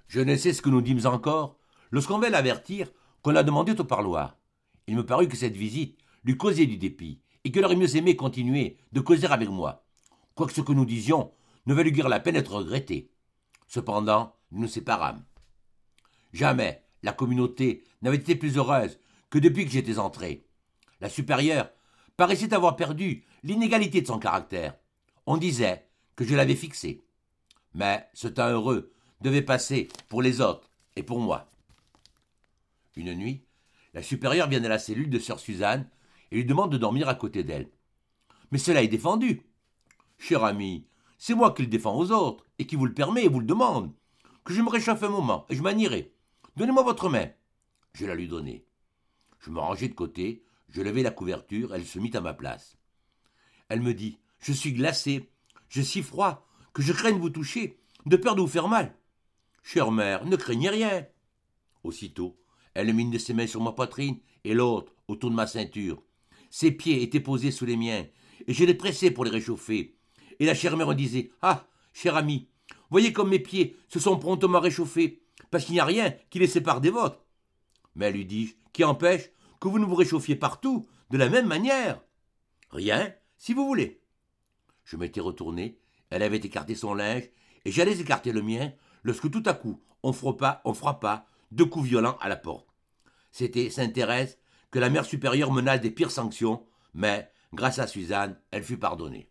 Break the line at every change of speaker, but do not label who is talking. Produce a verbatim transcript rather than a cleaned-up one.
Je ne sais ce que nous dîmes encore, lorsqu'on vint l'avertir qu'on la demandait au parloir. Il me parut que cette visite lui causait du dépit, et qu'il aurait mieux aimé continuer de causer avec moi, quoique ce que nous disions ne valût guère la peine d'être regretté. Cependant, nous nous séparâmes. Jamais la communauté n'avait été plus heureuse que depuis que j'étais entré. La supérieure paraissait avoir perdu l'inégalité de son caractère. On disait que je l'avais fixée. Mais ce temps heureux devait passer pour les autres et pour moi. Une nuit, la supérieure vient à la cellule de sœur Suzanne et lui demande de dormir à côté d'elle. Mais cela est défendu. Cher ami, c'est moi qui le défends aux autres et qui vous le permet et vous le demande. Que je me réchauffe un moment et je m'en irai. Donnez-moi votre main. Je la lui donnai. Je me rangeai de côté, je levai la couverture, elle se mit à ma place. Elle me dit, je suis glacé, j'ai si froid que je crains de vous toucher, de peur de vous faire mal. Chère mère, ne craignez rien. Aussitôt, elle mit une de ses mains sur ma poitrine et l'autre autour de ma ceinture. Ses pieds étaient posés sous les miens et je les pressais pour les réchauffer. Et la chère mère me disait, ah, cher ami, voyez comme mes pieds se sont promptement réchauffés, parce qu'il n'y a rien qui les sépare des vôtres. Mais lui dis-je, qui empêche que vous ne vous réchauffiez partout de la même manière? Rien, si vous voulez. Je m'étais retourné, elle avait écarté son linge, et j'allais écarter le mien, lorsque tout à coup, on frappa, on frappa, deux coups violents à la porte. C'était sainte Thérèse que la mère supérieure menace des pires sanctions, mais, grâce à Suzanne, elle fut pardonnée.